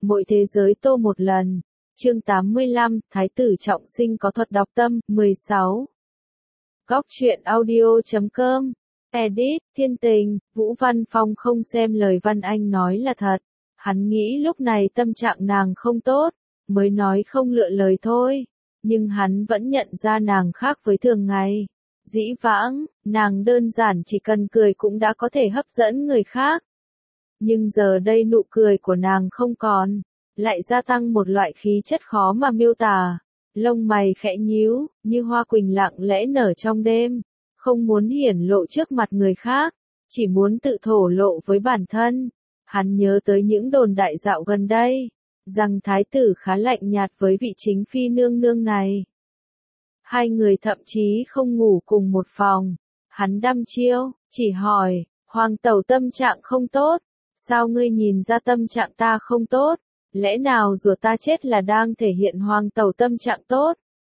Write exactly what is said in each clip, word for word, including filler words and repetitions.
Mỗi thế giới tô một lần. Chương tám mươi lăm, Thái tử trọng sinh có thuật đọc tâm, mười sáu. Góc truyện audio chấm com. Edit, Thiên Tình, Vũ Văn Phong không xem lời Văn Anh nói là thật. Hắn nghĩ lúc này tâm trạng nàng không tốt, mới nói không lựa lời thôi. Nhưng hắn vẫn nhận ra nàng khác với thường ngày. Dĩ vãng, nàng đơn giản chỉ cần cười cũng đã có thể hấp dẫn người khác. Nhưng giờ đây nụ cười của nàng không còn, lại gia tăng một loại khí chất khó mà miêu tả. Lông mày khẽ nhíu, như hoa quỳnh lặng lẽ nở trong đêm, không muốn hiển lộ trước mặt người khác, chỉ muốn tự thổ lộ với bản thân. Hắn nhớ tới những đồn đại dạo gần đây, rằng thái tử khá lạnh nhạt với vị chính phi nương nương này. Hai người thậm chí không ngủ cùng một phòng. Hắn đăm chiêu, chỉ hỏi, hoàng tẩu tâm trạng không tốt, sao ngươi nhìn ra tâm trạng ta không tốt? Lẽ nào rùa ta chết là đang thể hiện hoàng tẩu tâm trạng tốt?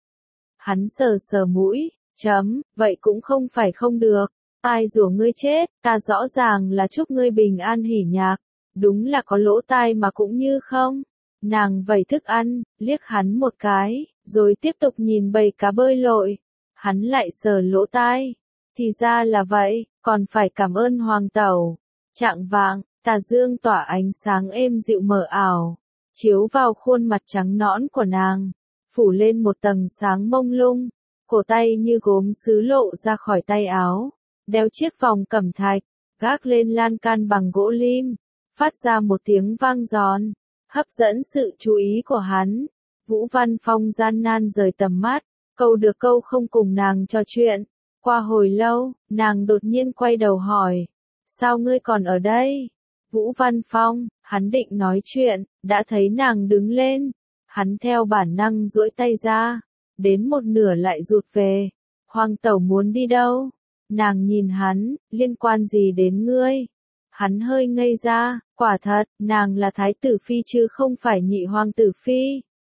Hắn sờ sờ mũi, chấm, vậy cũng không phải không được. Ai rủa ngươi chết, ta rõ ràng là chúc ngươi bình an hỉ nhạc. Đúng là có lỗ tai mà cũng như không. Nàng vẩy thức ăn, liếc hắn một cái, rồi tiếp tục nhìn bầy cá bơi lội. Hắn lại sờ lỗ tai. Thì ra là vậy, còn phải cảm ơn hoàng tẩu. Trạng vạng, tà dương tỏa ánh sáng êm dịu mờ ảo, chiếu vào khuôn mặt trắng nõn của nàng, phủ lên một tầng sáng mông lung. Cổ tay như gốm sứ lộ ra khỏi tay áo, đeo chiếc vòng cẩm thạch, gác lên lan can bằng gỗ lim, phát ra một tiếng vang giòn, hấp dẫn sự chú ý của hắn. Vũ Văn Phong gian nan rời tầm mắt, câu được câu không cùng nàng trò chuyện. Qua hồi lâu, nàng đột nhiên quay đầu hỏi, sao ngươi còn ở đây? Vũ Văn Phong, hắn định nói chuyện, đã thấy nàng đứng lên. Hắn theo bản năng duỗi tay ra, đến một nửa lại rụt về. Hoàng tẩu muốn đi đâu? Nàng nhìn hắn, liên quan gì đến ngươi? Hắn hơi ngây ra, quả thật, nàng là thái tử phi chứ không phải nhị hoàng tử phi.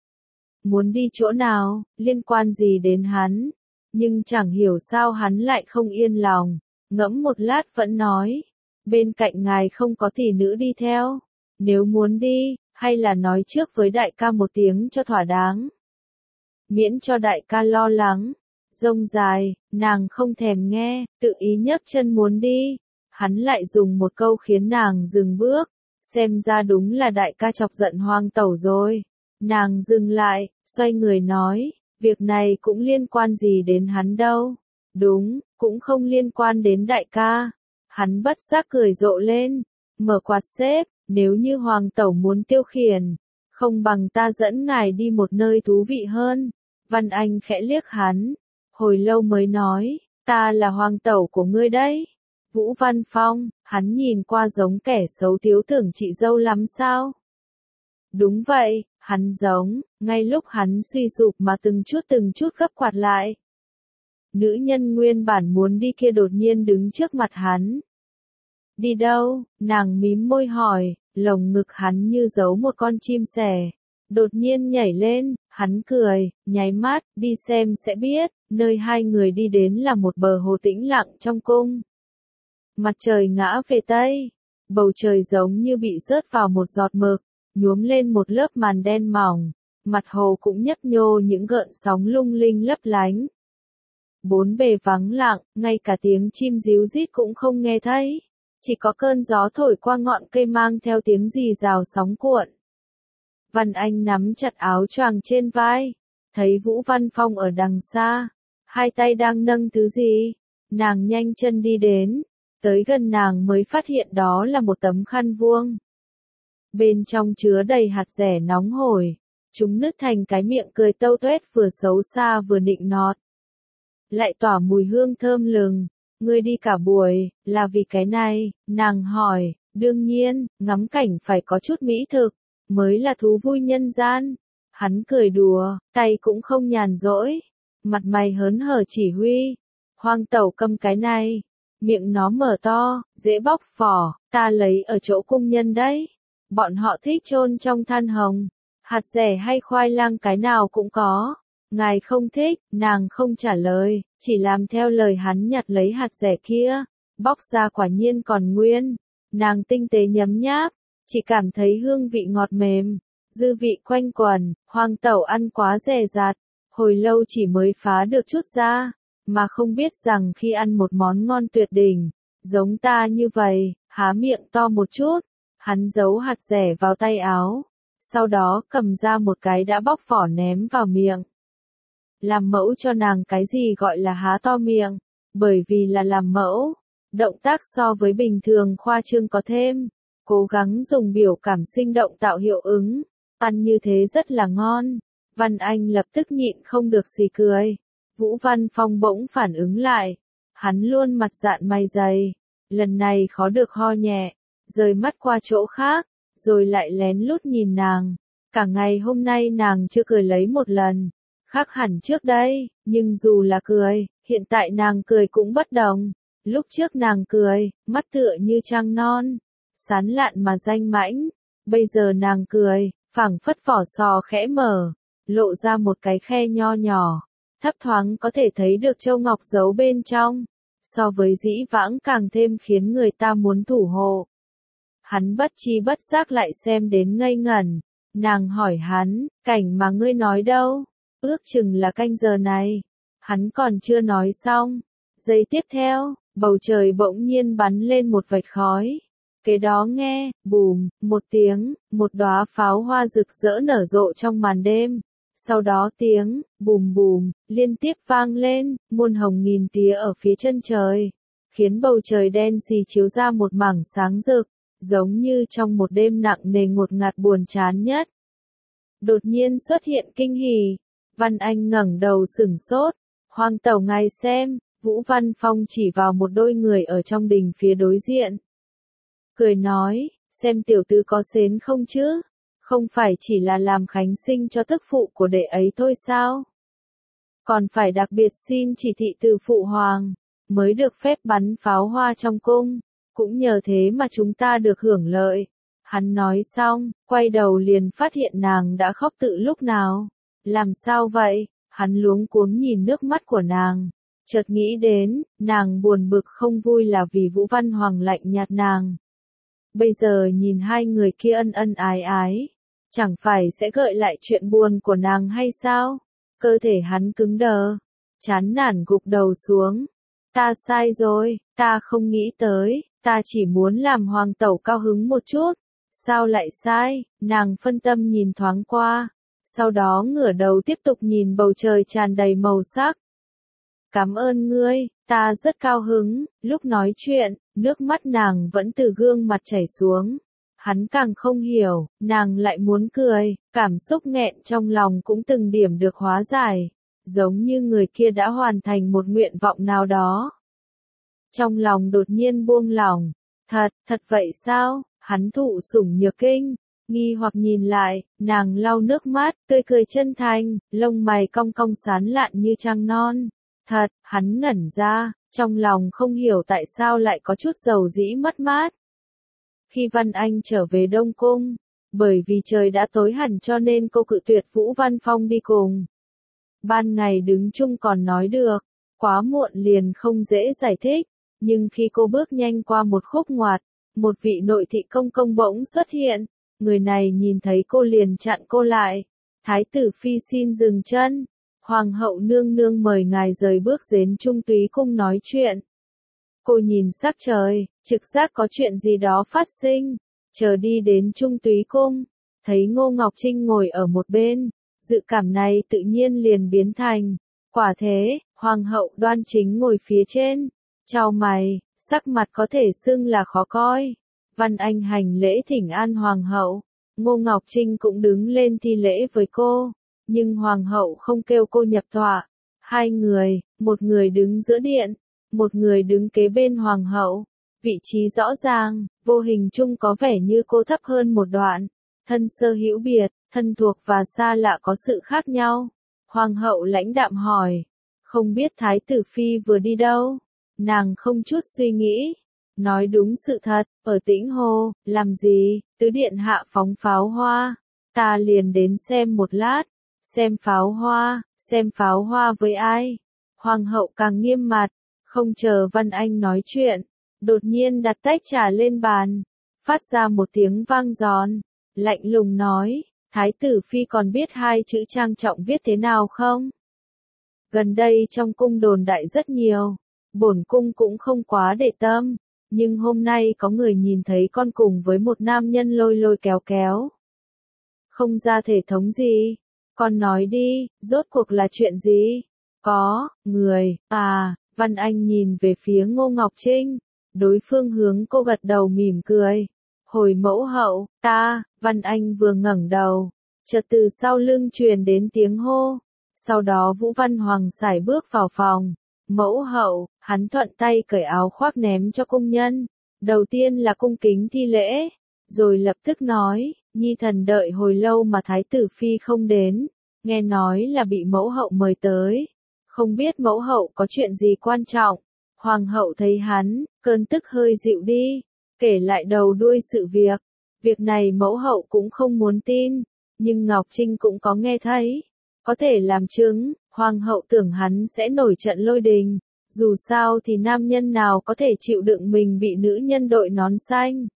Muốn đi chỗ nào, liên quan gì đến hắn? Nhưng chẳng hiểu sao hắn lại không yên lòng, ngẫm một lát vẫn nói, bên cạnh ngài không có tỷ nữ đi theo, nếu muốn đi, hay là nói trước với đại ca một tiếng cho thỏa đáng. Miễn cho đại ca lo lắng. Rông dài, nàng không thèm nghe, tự ý nhấc chân muốn đi. Hắn lại dùng một câu khiến nàng dừng bước, xem ra đúng là đại ca chọc giận hoàng tẩu rồi. Nàng dừng lại, xoay người nói, việc này cũng liên quan gì đến hắn đâu. Đúng, cũng không liên quan đến đại ca. Hắn bất giác cười rộ lên, mở quạt xếp, nếu như hoàng tẩu muốn tiêu khiển, không bằng ta dẫn ngài đi một nơi thú vị hơn. Văn Anh khẽ liếc hắn, hồi lâu mới nói, ta là hoàng tẩu của ngươi đấy. Vũ Văn Phong, hắn nhìn qua giống kẻ xấu thiếu tưởng chị dâu lắm sao? Đúng vậy, hắn giống, ngay lúc hắn suy sụp mà từng chút từng chút gấp quạt lại. Nữ nhân nguyên bản muốn đi kia đột nhiên đứng trước mặt hắn. Đi đâu? Nàng mím môi hỏi, lồng ngực hắn như giấu một con chim sẻ. Đột nhiên nhảy lên, hắn cười, nháy mắt, đi xem sẽ biết. Nơi hai người đi đến là một bờ hồ tĩnh lặng trong cung. Mặt trời ngã về tây, bầu trời giống như bị rớt vào một giọt mực, nhuốm lên một lớp màn đen mỏng, mặt hồ cũng nhấp nhô những gợn sóng lung linh lấp lánh. Bốn bề vắng lặng, ngay cả tiếng chim ríu rít cũng không nghe thấy, chỉ có cơn gió thổi qua ngọn cây mang theo tiếng rì rào sóng cuộn. Văn Anh nắm chặt áo choàng trên vai, thấy Vũ Văn Phong ở đằng xa, hai tay đang nâng thứ gì, nàng nhanh chân đi đến, tới gần nàng mới phát hiện đó là một tấm khăn vuông. Bên trong chứa đầy hạt dẻ nóng hổi, chúng nứt thành cái miệng cười tâu tuét vừa xấu xa vừa nịnh nọt. Lại tỏa mùi hương thơm lừng, ngươi đi cả buổi, là vì cái này, nàng hỏi, đương nhiên, ngắm cảnh phải có chút mỹ thực, mới là thú vui nhân gian. Hắn cười đùa, tay cũng không nhàn rỗi, mặt mày hớn hở chỉ huy, hoàng tẩu cầm cái này, miệng nó mở to, dễ bóc vỏ, ta lấy ở chỗ cung nhân đấy. Bọn họ thích chôn trong than hồng, hạt dẻ hay khoai lang cái nào cũng có. Ngài không thích, nàng không trả lời, chỉ làm theo lời hắn nhặt lấy hạt dẻ kia, bóc ra quả nhiên còn nguyên. Nàng tinh tế nhấm nháp, chỉ cảm thấy hương vị ngọt mềm, dư vị quanh quẩn, Hoàng tẩu ăn quá dè dặt, hồi lâu chỉ mới phá được chút ra, mà không biết rằng khi ăn một món ngon tuyệt đỉnh, giống ta như vậy, há miệng to một chút, hắn giấu hạt dẻ vào tay áo, sau đó cầm ra một cái đã bóc vỏ ném vào miệng. Làm mẫu cho nàng cái gì gọi là há to miệng, bởi vì là làm mẫu, động tác so với bình thường khoa trương có thêm, cố gắng dùng biểu cảm sinh động tạo hiệu ứng, ăn như thế rất là ngon. Văn Anh lập tức nhịn không được xì cười. Vũ Văn Phong bỗng phản ứng lại, hắn luôn mặt dạn mày dày, lần này khó được ho nhẹ, rời mắt qua chỗ khác, rồi lại lén lút nhìn nàng. Cả ngày hôm nay nàng chưa cười lấy một lần, khác hẳn trước đây, nhưng dù là cười, hiện tại nàng cười cũng bất đồng. Lúc trước nàng cười, mắt tựa như trăng non, sán lạn mà danh mãnh, bây giờ nàng cười, phảng phất vỏ sò khẽ mở, lộ ra một cái khe nho nhỏ, thấp thoáng có thể thấy được châu ngọc giấu bên trong, so với dĩ vãng càng thêm khiến người ta muốn thủ hộ. Hắn bất chi bất giác lại xem đến ngây ngẩn, nàng hỏi hắn, cảnh mà ngươi nói đâu, ước chừng là canh giờ này, hắn còn chưa nói xong, giây tiếp theo, bầu trời bỗng nhiên bắn lên một vạch khói. Kế đó nghe, bùm, một tiếng, một đóa pháo hoa rực rỡ nở rộ trong màn đêm. Sau đó tiếng, bùm bùm, liên tiếp vang lên, muôn hồng nghìn tía ở phía chân trời, khiến bầu trời đen xì chiếu ra một mảng sáng rực, giống như trong một đêm nặng nề ngột ngạt buồn chán nhất. Đột nhiên xuất hiện kinh hỉ, Văn Anh ngẩng đầu sửng sốt, Hoàng tẩu ngài xem, Vũ Văn Phong chỉ vào một đôi người ở trong đình phía đối diện. Cười nói, xem tiểu tử có xến không chứ? Không phải chỉ là làm khánh sinh cho tức phụ của đệ ấy thôi sao? Còn phải đặc biệt xin chỉ thị từ phụ hoàng, mới được phép bắn pháo hoa trong cung, cũng nhờ thế mà chúng ta được hưởng lợi. Hắn nói xong, quay đầu liền phát hiện nàng đã khóc tự lúc nào. Làm sao vậy? Hắn luống cuống nhìn nước mắt của nàng, chợt nghĩ đến, nàng buồn bực không vui là vì Vũ Văn Hoàng lạnh nhạt nàng. Bây giờ nhìn hai người kia ân ân ái ái, chẳng phải sẽ gợi lại chuyện buồn của nàng hay sao? Cơ thể hắn cứng đờ, chán nản gục đầu xuống. Ta sai rồi, ta không nghĩ tới, ta chỉ muốn làm hoàng tẩu cao hứng một chút. Sao lại sai? Nàng phân tâm nhìn thoáng qua, sau đó ngửa đầu tiếp tục nhìn bầu trời tràn đầy màu sắc. Cảm ơn ngươi, ta rất cao hứng. Lúc nói chuyện, nước mắt nàng vẫn từ gương mặt chảy xuống. Hắn càng không hiểu, nàng lại muốn cười, cảm xúc nghẹn trong lòng cũng từng điểm được hóa giải, giống như người kia đã hoàn thành một nguyện vọng nào đó. Trong lòng đột nhiên buông lỏng, thật, thật vậy sao? Hắn thụ sủng nhược kinh, nghi hoặc nhìn lại, nàng lau nước mắt, tươi cười chân thành, lông mày cong cong sán lạn như trăng non. Thật, hắn ngẩn ra, trong lòng không hiểu tại sao lại có chút dầu dĩ mất mát. Khi Văn Anh trở về Đông Cung, bởi vì trời đã tối hẳn cho nên cô cự tuyệt Vũ Văn Phong đi cùng. Ban ngày đứng chung còn nói được, quá muộn liền không dễ giải thích, nhưng khi cô bước nhanh qua một khúc ngoặt, một vị nội thị công công bỗng xuất hiện, người này nhìn thấy cô liền chặn cô lại. Thái tử phi xin dừng chân, Hoàng hậu nương nương mời ngài rời bước đến Trung Túy cung nói chuyện. Cô nhìn sắc trời, trực giác có chuyện gì đó phát sinh, chờ đi đến Trung Túy cung, thấy Ngô Ngọc Trinh ngồi ở một bên, dự cảm này tự nhiên liền biến thành, quả thế, Hoàng hậu đoan chính ngồi phía trên, chau mày, sắc mặt có thể xưng là khó coi. Văn Anh hành lễ thỉnh an Hoàng hậu, Ngô Ngọc Trinh cũng đứng lên thi lễ với cô, nhưng Hoàng hậu không kêu cô nhập tọa. Hai người, một người đứng giữa điện, một người đứng kế bên Hoàng hậu, vị trí rõ ràng, vô hình chung có vẻ như cô thấp hơn một đoạn, thân sơ hữu biệt, thân thuộc và xa lạ có sự khác nhau. Hoàng hậu lãnh đạm hỏi, không biết Thái tử phi vừa đi đâu? Nàng không chút suy nghĩ, nói đúng sự thật, ở Tĩnh Hồ, làm gì? Tứ điện hạ phóng pháo hoa, ta liền đến xem một lát. Xem pháo hoa, xem pháo hoa với ai? Hoàng hậu càng nghiêm mặt, không chờ Văn Anh nói chuyện, đột nhiên đặt tách trà lên bàn, phát ra một tiếng vang giòn, lạnh lùng nói, Thái tử phi còn biết hai chữ trang trọng viết thế nào không? Gần đây trong cung đồn đại rất nhiều, bổn cung cũng không quá để tâm, nhưng hôm nay có người nhìn thấy con cùng với một nam nhân lôi lôi kéo kéo. Không ra thể thống gì, con nói đi, rốt cuộc là chuyện gì? Có, người, à, Văn Anh nhìn về phía Ngô Ngọc Trinh, đối phương hướng cô gật đầu mỉm cười. Hồi mẫu hậu, ta, Văn Anh vừa ngẩng đầu, chợt từ sau lưng truyền đến tiếng hô. Sau đó Vũ Văn Hoàng sải bước vào phòng. Mẫu hậu, hắn thuận tay cởi áo khoác ném cho cung nhân. Đầu tiên là cung kính thi lễ, rồi lập tức nói, nhi thần đợi hồi lâu mà thái tử phi không đến, nghe nói là bị mẫu hậu mời tới. Không biết mẫu hậu có chuyện gì quan trọng. Hoàng hậu thấy hắn, cơn tức hơi dịu đi, kể lại đầu đuôi sự việc. Việc này mẫu hậu cũng không muốn tin, nhưng Ngọc Trinh cũng có nghe thấy. Có thể làm chứng, hoàng hậu tưởng hắn sẽ nổi trận lôi đình. Dù sao thì nam nhân nào có thể chịu đựng mình bị nữ nhân đội nón xanh.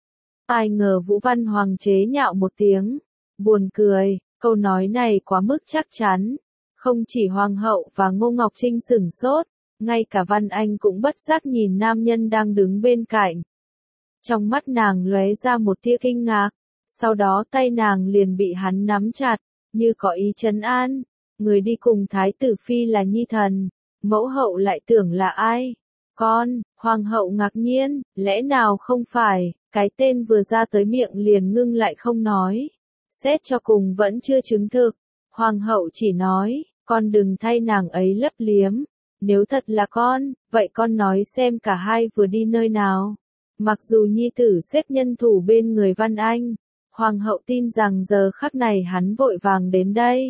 Ai ngờ Vũ Văn Hoàng chế nhạo một tiếng. Buồn cười, câu nói này quá mức chắc chắn. Không chỉ hoàng hậu và Ngô Ngọc Trinh sửng sốt, ngay cả Văn Anh cũng bất giác nhìn nam nhân đang đứng bên cạnh. Trong mắt nàng lóe ra một tia kinh ngạc, sau đó tay nàng liền bị hắn nắm chặt, như có ý trấn an. Người đi cùng thái tử phi là nhi thần, mẫu hậu lại tưởng là ai? Con, hoàng hậu ngạc nhiên, lẽ nào không phải, cái tên vừa ra tới miệng liền ngưng lại không nói. Xét cho cùng vẫn chưa chứng thực, hoàng hậu chỉ nói, con đừng thay nàng ấy lấp liếm. Nếu thật là con, vậy con nói xem cả hai vừa đi nơi nào. Mặc dù nhi tử xếp nhân thủ bên người Văn Anh, hoàng hậu tin rằng giờ khắc này hắn vội vàng đến đây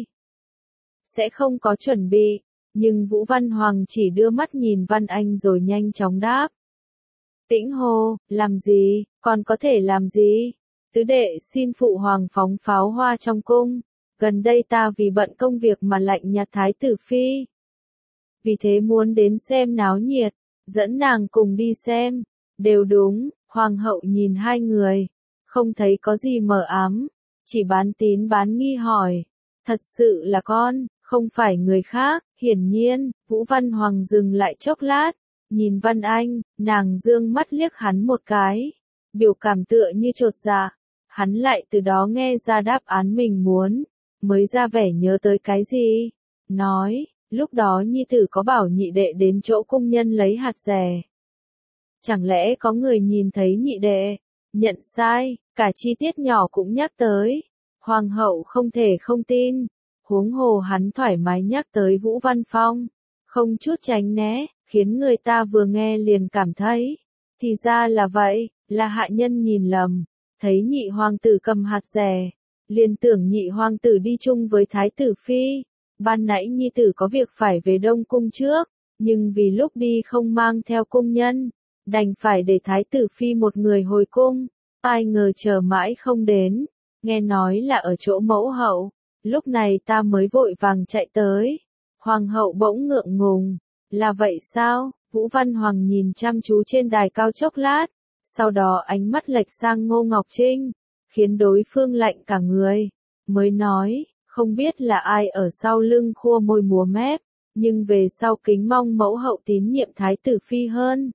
sẽ không có chuẩn bị, nhưng Vũ Văn Hoàng chỉ đưa mắt nhìn Văn Anh rồi nhanh chóng đáp. Tĩnh hô, làm gì, còn có thể làm gì? Tứ đệ xin phụ hoàng phóng pháo hoa trong cung, gần đây ta vì bận công việc mà lạnh nhạt thái tử phi. Vì thế muốn đến xem náo nhiệt, dẫn nàng cùng đi xem. Đều đúng, hoàng hậu nhìn hai người, không thấy có gì mờ ám, chỉ bán tín bán nghi hỏi. Thật sự là con, không phải người khác. Hiển nhiên, Vũ Văn Hoàng dừng lại chốc lát, nhìn Văn Anh, nàng dương mắt liếc hắn một cái, biểu cảm tựa như chột dạ. Hắn lại từ đó nghe ra đáp án mình muốn, mới ra vẻ nhớ tới cái gì. Nói, lúc đó nhi tử có bảo nhị đệ đến chỗ cung nhân lấy hạt rẻ. Chẳng lẽ có người nhìn thấy nhị đệ, nhận sai, cả chi tiết nhỏ cũng nhắc tới. Hoàng hậu không thể không tin, huống hồ hắn thoải mái nhắc tới Vũ Văn Phong, không chút tránh né, khiến người ta vừa nghe liền cảm thấy, thì ra là vậy, là hạ nhân nhìn lầm, thấy nhị hoàng tử cầm hạt rẻ, liền tưởng nhị hoàng tử đi chung với thái tử phi. Ban nãy nhi tử có việc phải về Đông cung trước, nhưng vì lúc đi không mang theo cung nhân, đành phải để thái tử phi một người hồi cung. Ai ngờ chờ mãi không đến, nghe nói là ở chỗ mẫu hậu, lúc này ta mới vội vàng chạy tới. Hoàng hậu bỗng ngượng ngùng, là vậy sao? Vũ Văn Hoàng nhìn chăm chú trên đài cao chốc lát, sau đó ánh mắt lệch sang Ngô Ngọc Trinh, khiến đối phương lạnh cả người, mới nói, không biết là ai ở sau lưng khua môi múa mép, nhưng về sau kính mong mẫu hậu tín nhiệm thái tử phi hơn.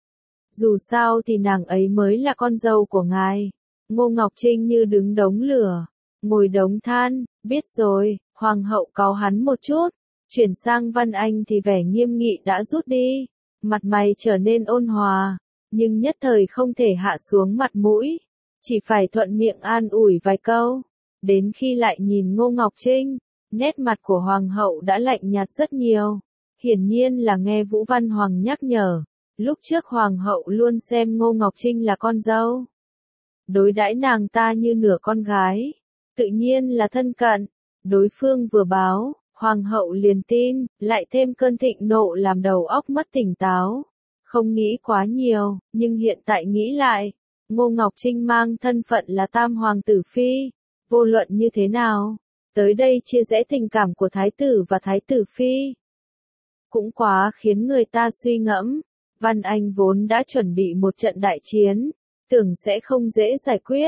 Dù sao thì nàng ấy mới là con dâu của ngài. Ngô Ngọc Trinh như đứng đống lửa, ngồi đống than, biết rồi. Hoàng hậu cáu hắn một chút, chuyển sang Văn Anh thì vẻ nghiêm nghị đã rút đi, mặt mày trở nên ôn hòa, nhưng nhất thời không thể hạ xuống mặt mũi, chỉ phải thuận miệng an ủi vài câu. Đến khi lại nhìn Ngô Ngọc Trinh, nét mặt của hoàng hậu đã lạnh nhạt rất nhiều, hiển nhiên là nghe Vũ Văn Hoàng nhắc nhở. Lúc trước hoàng hậu luôn xem Ngô Ngọc Trinh là con dâu, đối đãi nàng ta như nửa con gái, tự nhiên là thân cận. Đối phương vừa báo, hoàng hậu liền tin, lại thêm cơn thịnh nộ làm đầu óc mất tỉnh táo. Không nghĩ quá nhiều, nhưng hiện tại nghĩ lại, Ngô Ngọc Trinh mang thân phận là tam hoàng tử phi, vô luận như thế nào, tới đây chia rẽ tình cảm của thái tử và thái tử phi, cũng quá khiến người ta suy ngẫm. Văn Anh vốn đã chuẩn bị một trận đại chiến, tưởng sẽ không dễ giải quyết,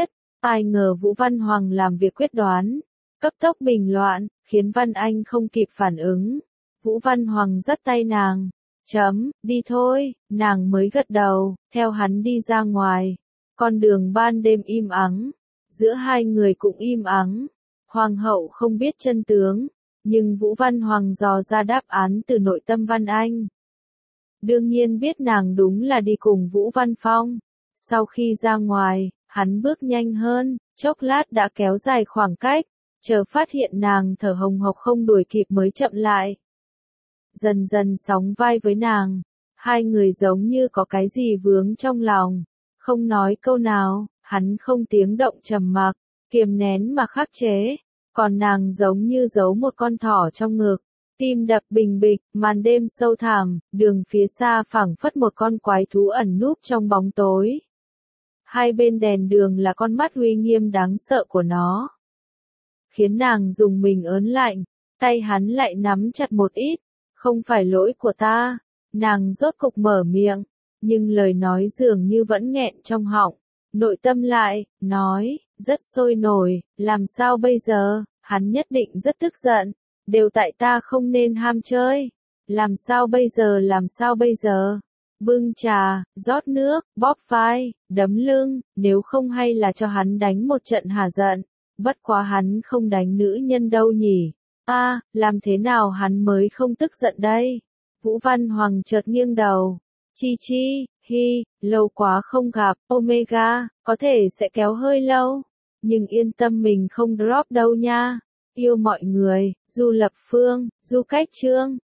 Ai ngờ Vũ Văn Hoàng làm việc quyết đoán, cấp tốc bình loạn, khiến Văn Anh không kịp phản ứng. Vũ Văn Hoàng dắt tay nàng, chấm, đi thôi, nàng mới gật đầu, theo hắn đi ra ngoài. Con đường ban đêm im ắng, giữa hai người cũng im ắng. Hoàng hậu không biết chân tướng, nhưng Vũ Văn Hoàng dò ra đáp án từ nội tâm Văn Anh. Đương nhiên biết nàng đúng là đi cùng Vũ Văn Phong. Sau khi ra ngoài, hắn bước nhanh hơn, chốc lát đã kéo dài khoảng cách, chờ phát hiện nàng thở hồng hộc không đuổi kịp mới chậm lại. Dần dần sóng vai với nàng, hai người giống như có cái gì vướng trong lòng, không nói câu nào, hắn không tiếng động trầm mặc, kiềm nén mà khắc chế, còn nàng giống như giấu một con thỏ trong ngực, tim đập bình bịch, màn đêm sâu thẳm, đường phía xa phảng phất một con quái thú ẩn núp trong bóng tối. Hai bên đèn đường là con mắt uy nghiêm đáng sợ của nó, khiến nàng dùng mình ớn lạnh, tay hắn lại nắm chặt một ít. Không phải lỗi của ta, nàng rốt cục mở miệng, nhưng lời nói dường như vẫn nghẹn trong họng, nội tâm lại, nói, rất sôi nổi, làm sao bây giờ, hắn nhất định rất tức giận, đều tại ta không nên ham chơi, làm sao bây giờ làm sao bây giờ, bưng trà, rót nước, bóp vai, đấm lưng, nếu không hay là cho hắn đánh một trận hả giận, bất quá hắn không đánh nữ nhân đâu nhỉ. A, à, làm thế nào hắn mới không tức giận đây? Vũ Văn Hoàng chợt nghiêng đầu. Chi chi, hi, lâu quá không gặp, Omega, có thể sẽ kéo hơi lâu. Nhưng yên tâm mình không drop đâu nha. Yêu mọi người, Du Lập Phương, Du Cách Trương.